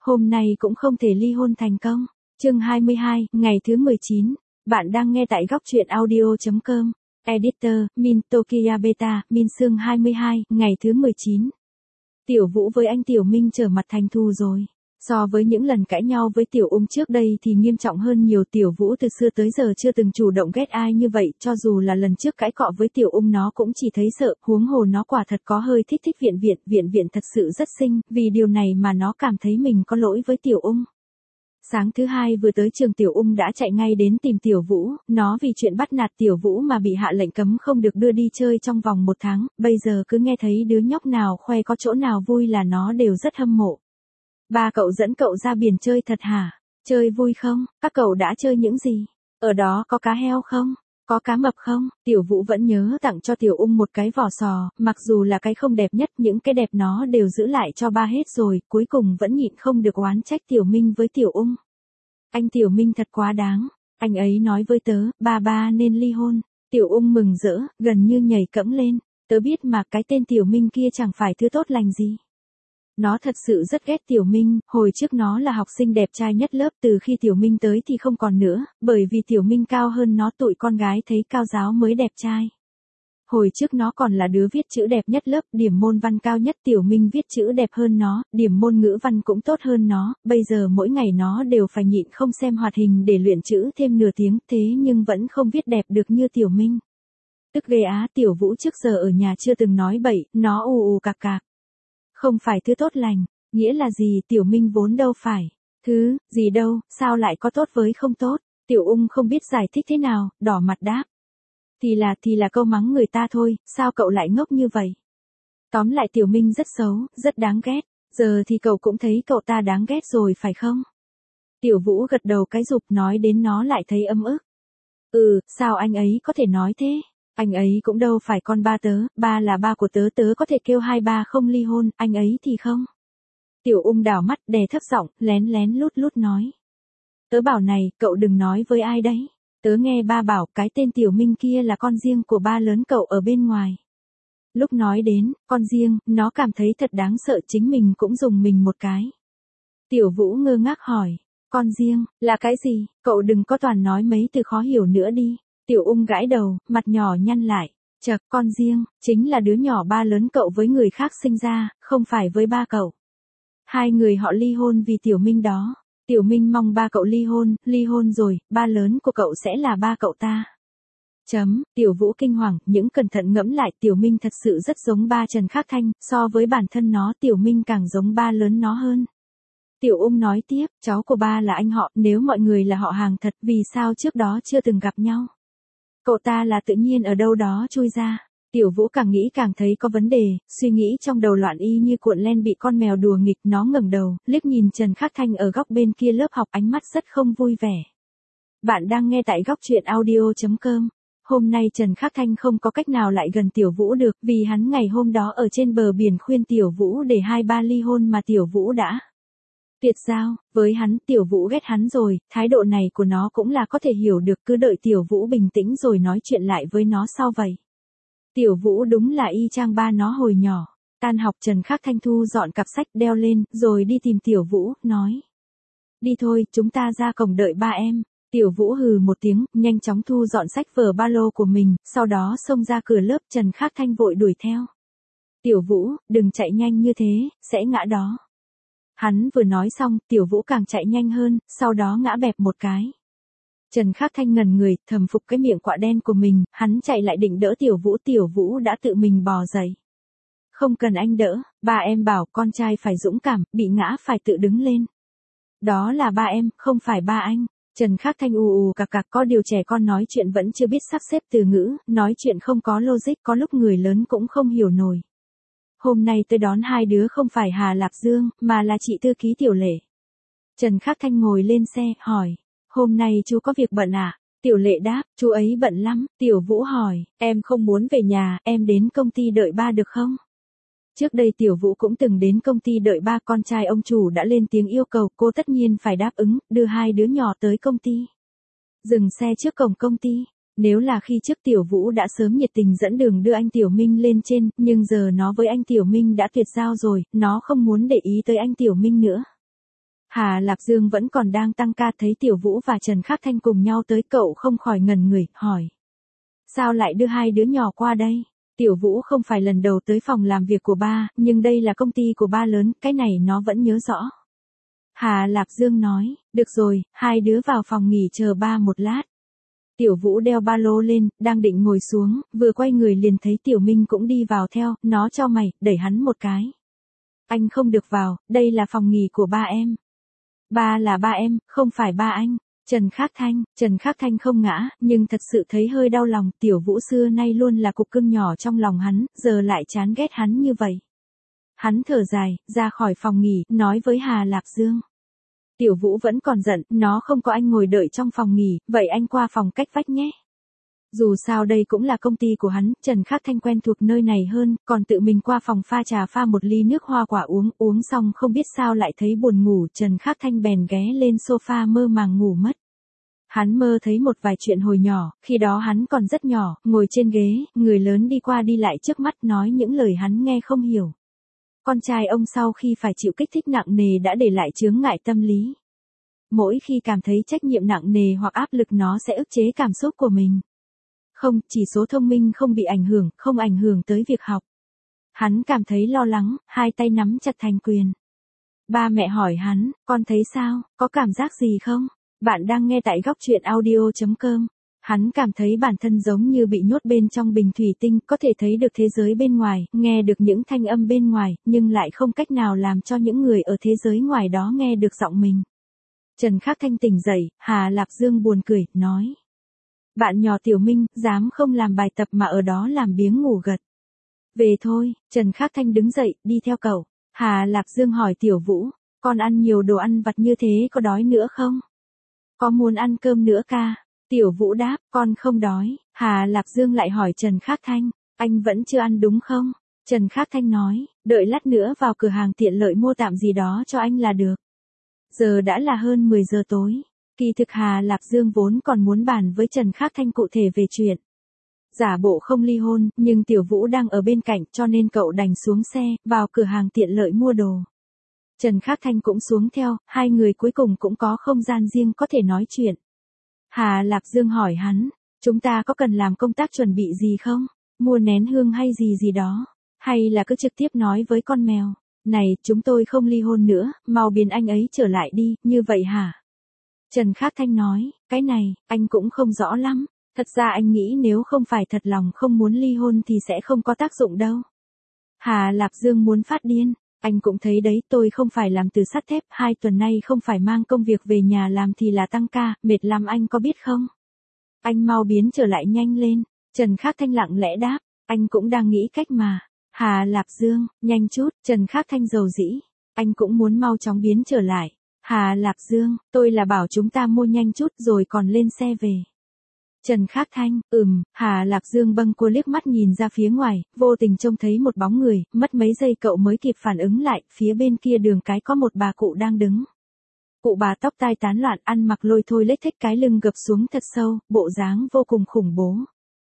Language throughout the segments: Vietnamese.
Hôm nay cũng không thể ly hôn thành công. Chương 22, ngày thứ 19. Bạn đang nghe tại góc truyện audio.com. Editor, Min Tokia Beta, Min Sương 22, ngày thứ 19. Tiểu Vũ với anh Tiểu Minh trở mặt thành thù rồi. So với những lần cãi nhau với Tiểu Ung trước đây thì nghiêm trọng hơn nhiều. Tiểu Vũ từ xưa tới giờ chưa từng chủ động ghét ai như vậy, cho dù là lần trước cãi cọ với Tiểu Ung nó cũng chỉ thấy sợ, huống hồ nó quả thật có hơi thích Viện Viện thật sự rất xinh, vì điều này mà nó cảm thấy mình có lỗi với Tiểu Ung. Sáng thứ hai vừa tới trường Tiểu Ung đã chạy ngay đến tìm Tiểu Vũ, nó vì chuyện bắt nạt Tiểu Vũ mà bị hạ lệnh cấm không được đưa đi chơi trong vòng 1 tháng, bây giờ cứ nghe thấy đứa nhóc nào khoe có chỗ nào vui là nó đều rất hâm mộ. Ba cậu dẫn cậu ra biển chơi thật hả? Chơi vui không? Các cậu đã chơi những gì? Ở đó có cá heo không? Có cá mập không? Tiểu Vũ vẫn nhớ tặng cho Tiểu Ung một cái vỏ sò, mặc dù là cái không đẹp nhất, những cái đẹp nó đều giữ lại cho ba hết rồi, cuối cùng vẫn nhịn không được oán trách Tiểu Minh với Tiểu Ung. Anh Tiểu Minh thật quá đáng, anh ấy nói với tớ, ba nên ly hôn. Tiểu Ung mừng rỡ, gần như nhảy cẫng lên, tớ biết mà cái tên Tiểu Minh kia chẳng phải thứ tốt lành gì. Nó thật sự rất ghét Tiểu Minh, hồi trước nó là học sinh đẹp trai nhất lớp, từ khi Tiểu Minh tới thì không còn nữa, bởi vì Tiểu Minh cao hơn nó, tụi con gái thấy cao giáo mới đẹp trai. Hồi trước nó còn là đứa viết chữ đẹp nhất lớp, điểm môn văn cao nhất, Tiểu Minh viết chữ đẹp hơn nó, điểm môn ngữ văn cũng tốt hơn nó, bây giờ mỗi ngày nó đều phải nhịn không xem hoạt hình để luyện chữ thêm nửa tiếng, thế nhưng vẫn không viết đẹp được như Tiểu Minh. Tức ghê á. Tiểu Vũ trước giờ ở nhà chưa từng nói bậy, nó ù cạc cạc. Không phải thứ tốt lành, nghĩa là gì? Tiểu Minh vốn đâu phải thứ gì đâu, sao lại có tốt với không tốt? Tiểu Ung không biết giải thích thế nào, đỏ mặt đáp. Thì là câu mắng người ta thôi, sao cậu lại ngốc như vậy? Tóm lại Tiểu Minh rất xấu, rất đáng ghét, giờ thì cậu cũng thấy cậu ta đáng ghét rồi phải không? Tiểu Vũ gật đầu cái rụp, nói đến nó lại thấy ấm ức. Sao anh ấy có thể nói thế? Anh ấy cũng đâu phải con ba tớ, ba là ba của tớ, tớ có thể kêu hai ba không ly hôn, anh ấy thì không. Tiểu Ung đảo mắt, đè thấp giọng, lén lút nói. Tớ bảo này, cậu đừng nói với ai đấy. Tớ nghe ba bảo cái tên Tiểu Minh kia là con riêng của ba lớn cậu ở bên ngoài. Lúc nói đến con riêng, nó cảm thấy thật đáng sợ, chính mình cũng dùng mình một cái. Tiểu Vũ ngơ ngác hỏi, con riêng, là cái gì? Cậu đừng có toàn nói mấy từ khó hiểu nữa đi. Tiểu Ung gãi đầu, mặt nhỏ nhăn lại. Chậc, con riêng, chính là đứa nhỏ ba lớn cậu với người khác sinh ra, không phải với ba cậu. Hai người họ ly hôn vì Tiểu Minh đó. Tiểu Minh mong ba cậu ly hôn rồi, ba lớn của cậu sẽ là ba cậu ta. Tiểu Vũ kinh hoàng, những cẩn thận ngẫm lại, Tiểu Minh thật sự rất giống ba Trần Khắc Thanh, so với bản thân nó, Tiểu Minh càng giống ba lớn nó hơn. Tiểu Ung nói tiếp, cháu của ba là anh họ, nếu mọi người là họ hàng thật, vì sao trước đó chưa từng gặp nhau? Cậu ta là tự nhiên ở đâu đó chui ra. Tiểu Vũ càng nghĩ càng thấy có vấn đề, suy nghĩ trong đầu loạn y như cuộn len bị con mèo đùa nghịch. Nó ngẩng đầu, liếc nhìn Trần Khắc Thanh ở góc bên kia lớp học, ánh mắt rất không vui vẻ. Bạn đang nghe tại góc truyện audio.com. Hôm nay Trần Khắc Thanh không có cách nào lại gần Tiểu Vũ được, vì hắn ngày hôm đó ở trên bờ biển khuyên Tiểu Vũ để hai ba ly hôn mà Tiểu Vũ đã tuyệt giao với hắn. Tiểu Vũ ghét hắn rồi, thái độ này của nó cũng là có thể hiểu được, cứ đợi Tiểu Vũ bình tĩnh rồi nói chuyện lại với nó sau vậy. Tiểu Vũ đúng là y chang ba nó hồi nhỏ. Tan học Trần Khắc Thanh thu dọn cặp sách đeo lên, rồi đi tìm Tiểu Vũ, nói. Đi thôi, chúng ta ra cổng đợi ba em. Tiểu Vũ hừ một tiếng, nhanh chóng thu dọn sách vở ba lô của mình, sau đó xông ra cửa lớp. Trần Khắc Thanh vội đuổi theo. Tiểu Vũ, đừng chạy nhanh như thế, sẽ ngã đó. Hắn vừa nói xong, Tiểu Vũ càng chạy nhanh hơn, sau đó ngã bẹp một cái. Trần Khắc Thanh ngẩn người, thầm phục cái miệng quạ đen của mình, hắn chạy lại định đỡ Tiểu Vũ đã tự mình bò dậy. Không cần anh đỡ, ba em bảo con trai phải dũng cảm, bị ngã phải tự đứng lên. Đó là ba em, không phải ba anh. Trần Khắc Thanh ù cạc cạc, có điều trẻ con nói chuyện vẫn chưa biết sắp xếp từ ngữ, nói chuyện không có logic, có lúc người lớn cũng không hiểu nổi. Hôm nay tôi đón hai đứa không phải Hà Lạc Dương, mà là chị thư ký Tiểu Lệ. Trần Khắc Thanh ngồi lên xe, hỏi. Hôm nay chú có việc bận à? Tiểu Lệ đáp, chú ấy bận lắm. Tiểu Vũ hỏi, em không muốn về nhà, em đến công ty đợi ba được không? Trước đây Tiểu Vũ cũng từng đến công ty đợi ba, con trai ông chủ đã lên tiếng yêu cầu, cô tất nhiên phải đáp ứng, đưa hai đứa nhỏ tới công ty. Dừng xe trước cổng công ty. Nếu là khi trước Tiểu Vũ đã sớm nhiệt tình dẫn đường đưa anh Tiểu Minh lên trên, nhưng giờ nó với anh Tiểu Minh đã tuyệt giao rồi, nó không muốn để ý tới anh Tiểu Minh nữa. Hà Lạp Dương vẫn còn đang tăng ca, thấy Tiểu Vũ và Trần Khắc Thanh cùng nhau tới, cậu không khỏi ngẩn người, hỏi. Sao lại đưa hai đứa nhỏ qua đây? Tiểu Vũ không phải lần đầu tới phòng làm việc của ba, nhưng đây là công ty của ba lớn, cái này nó vẫn nhớ rõ. Hà Lạp Dương nói, được rồi, hai đứa vào phòng nghỉ chờ ba một lát. Tiểu Vũ đeo ba lô lên, đang định ngồi xuống, vừa quay người liền thấy Tiểu Minh cũng đi vào theo, nó chau mày, đẩy hắn một cái. Anh không được vào, đây là phòng nghỉ của ba em. Ba là ba em, không phải ba anh. Trần Khắc Thanh không ngã, nhưng thật sự thấy hơi đau lòng, Tiểu Vũ xưa nay luôn là cục cưng nhỏ trong lòng hắn, giờ lại chán ghét hắn như vậy. Hắn thở dài, ra khỏi phòng nghỉ, nói với Hà Lạp Dương. Tiểu Vũ vẫn còn giận, nó không có anh ngồi đợi trong phòng nghỉ, vậy anh qua phòng cách vách nhé. Dù sao đây cũng là công ty của hắn, Trần Khắc Thanh quen thuộc nơi này hơn, còn tự mình qua phòng pha trà pha một ly nước hoa quả uống xong không biết sao lại thấy buồn ngủ, Trần Khắc Thanh bèn ghé lên sofa mơ màng ngủ mất. Hắn mơ thấy một vài chuyện hồi nhỏ, khi đó hắn còn rất nhỏ, ngồi trên ghế, người lớn đi qua đi lại trước mắt nói những lời hắn nghe không hiểu. Con trai ông sau khi phải chịu kích thích nặng nề đã để lại chướng ngại tâm lý. Mỗi khi cảm thấy trách nhiệm nặng nề hoặc áp lực nó sẽ ức chế cảm xúc của mình. Không, chỉ số thông minh không bị ảnh hưởng, không ảnh hưởng tới việc học. Hắn cảm thấy lo lắng, hai tay nắm chặt thành quyền. Ba mẹ hỏi hắn, con thấy sao, có cảm giác gì không? Bạn đang nghe tại góc truyện audio.com. Hắn cảm thấy bản thân giống như bị nhốt bên trong bình thủy tinh, có thể thấy được thế giới bên ngoài, nghe được những thanh âm bên ngoài, nhưng lại không cách nào làm cho những người ở thế giới ngoài đó nghe được giọng mình. Trần Khắc Thanh tỉnh dậy, Hà Lạp Dương buồn cười, nói. Bạn nhỏ Tiểu Minh, dám không làm bài tập mà ở đó làm biếng ngủ gật. Về thôi, Trần Khắc Thanh đứng dậy, đi theo cậu. Hà Lạp Dương hỏi Tiểu Vũ, con ăn nhiều đồ ăn vặt như thế có đói nữa không? Có muốn ăn cơm nữa ca? Tiểu Vũ đáp, con không đói. Hà Lạp Dương lại hỏi Trần Khắc Thanh, anh vẫn chưa ăn đúng không? Trần Khắc Thanh nói, đợi lát nữa vào cửa hàng tiện lợi mua tạm gì đó cho anh là được. Giờ đã là hơn 10 giờ tối. Kỳ thực Hà Lạp Dương vốn còn muốn bàn với Trần Khắc Thanh cụ thể về chuyện. Giả bộ không ly hôn, nhưng Tiểu Vũ đang ở bên cạnh cho nên cậu đành xuống xe, vào cửa hàng tiện lợi mua đồ. Trần Khắc Thanh cũng xuống theo, hai người cuối cùng cũng có không gian riêng có thể nói chuyện. Hà Lạp Dương hỏi hắn, chúng ta có cần làm công tác chuẩn bị gì không? Mua nén hương hay gì đó? Hay là cứ trực tiếp nói với con mèo? Này, chúng tôi không ly hôn nữa, mau biến anh ấy trở lại đi, như vậy hả? Trần Khắc Thanh nói, cái này, anh cũng không rõ lắm. Thật ra anh nghĩ nếu không phải thật lòng không muốn ly hôn thì sẽ không có tác dụng đâu. Hà Lạp Dương muốn phát điên. Anh cũng thấy đấy, tôi không phải làm từ sắt thép, 2 tuần nay không phải mang công việc về nhà làm thì là tăng ca, mệt lắm anh có biết không? Anh mau biến trở lại nhanh lên. Trần Khắc Thanh lặng lẽ đáp, anh cũng đang nghĩ cách mà. Hà Lạp Dương, nhanh chút, Trần Khắc Thanh dầu dĩ. Anh cũng muốn mau chóng biến trở lại. Hà Lạp Dương, tôi là bảo chúng ta mua nhanh chút rồi còn lên xe về. Trần Khắc Thanh, Hà Lạp Dương bâng cua liếc mắt nhìn ra phía ngoài, vô tình trông thấy một bóng người, mất mấy giây cậu mới kịp phản ứng lại, phía bên kia đường cái có một bà cụ đang đứng. Cụ bà tóc tai tán loạn, ăn mặc lôi thôi lết thếch, cái lưng gập xuống thật sâu, bộ dáng vô cùng khủng bố.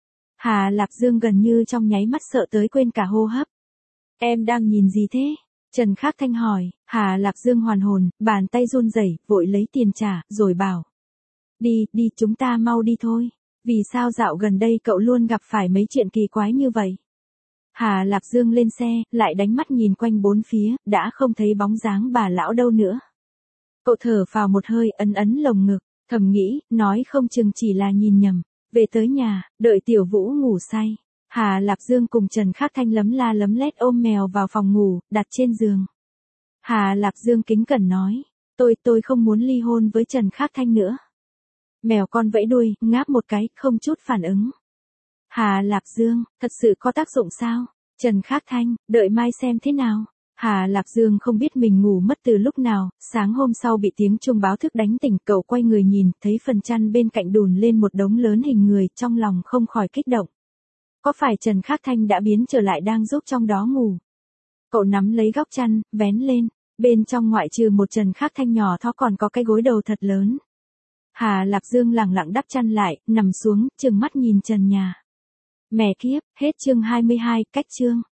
Hà Lạp Dương gần như trong nháy mắt sợ tới quên cả hô hấp. Em đang nhìn gì thế? Trần Khắc Thanh hỏi. Hà Lạp Dương hoàn hồn, bàn tay run rẩy, vội lấy tiền trả, rồi bảo. Đi, chúng ta mau đi thôi. Vì sao dạo gần đây cậu luôn gặp phải mấy chuyện kỳ quái như vậy? Hà Lạp Dương lên xe, lại đánh mắt nhìn quanh bốn phía, đã không thấy bóng dáng bà lão đâu nữa. Cậu thở phào một hơi, ấn lồng ngực, thầm nghĩ, nói không chừng chỉ là nhìn nhầm. Về tới nhà, đợi Tiểu Vũ ngủ say. Hà Lạp Dương cùng Trần Khắc Thanh lấm la lấm lét ôm mèo vào phòng ngủ, đặt trên giường. Hà Lạp Dương kính cẩn nói, tôi không muốn ly hôn với Trần Khắc Thanh nữa. Mèo con vẫy đuôi, ngáp một cái, không chút phản ứng. Hà Lạp Dương, thật sự có tác dụng sao? Trần Khắc Thanh, đợi mai xem thế nào. Hà Lạp Dương không biết mình ngủ mất từ lúc nào, sáng hôm sau bị tiếng chuông báo thức đánh tỉnh, cậu quay người nhìn, thấy phần chăn bên cạnh đùn lên một đống lớn hình người, trong lòng không khỏi kích động. Có phải Trần Khắc Thanh đã biến trở lại đang giúp trong đó ngủ? Cậu nắm lấy góc chăn, vén lên, bên trong ngoại trừ một Trần Khắc Thanh nhỏ thó còn có cái gối đầu thật lớn. Hà Lạp Dương lẳng lặng đắp chăn lại, nằm xuống, trừng mắt nhìn trần nhà. Mẹ kiếp, hết chương 22, cách chương.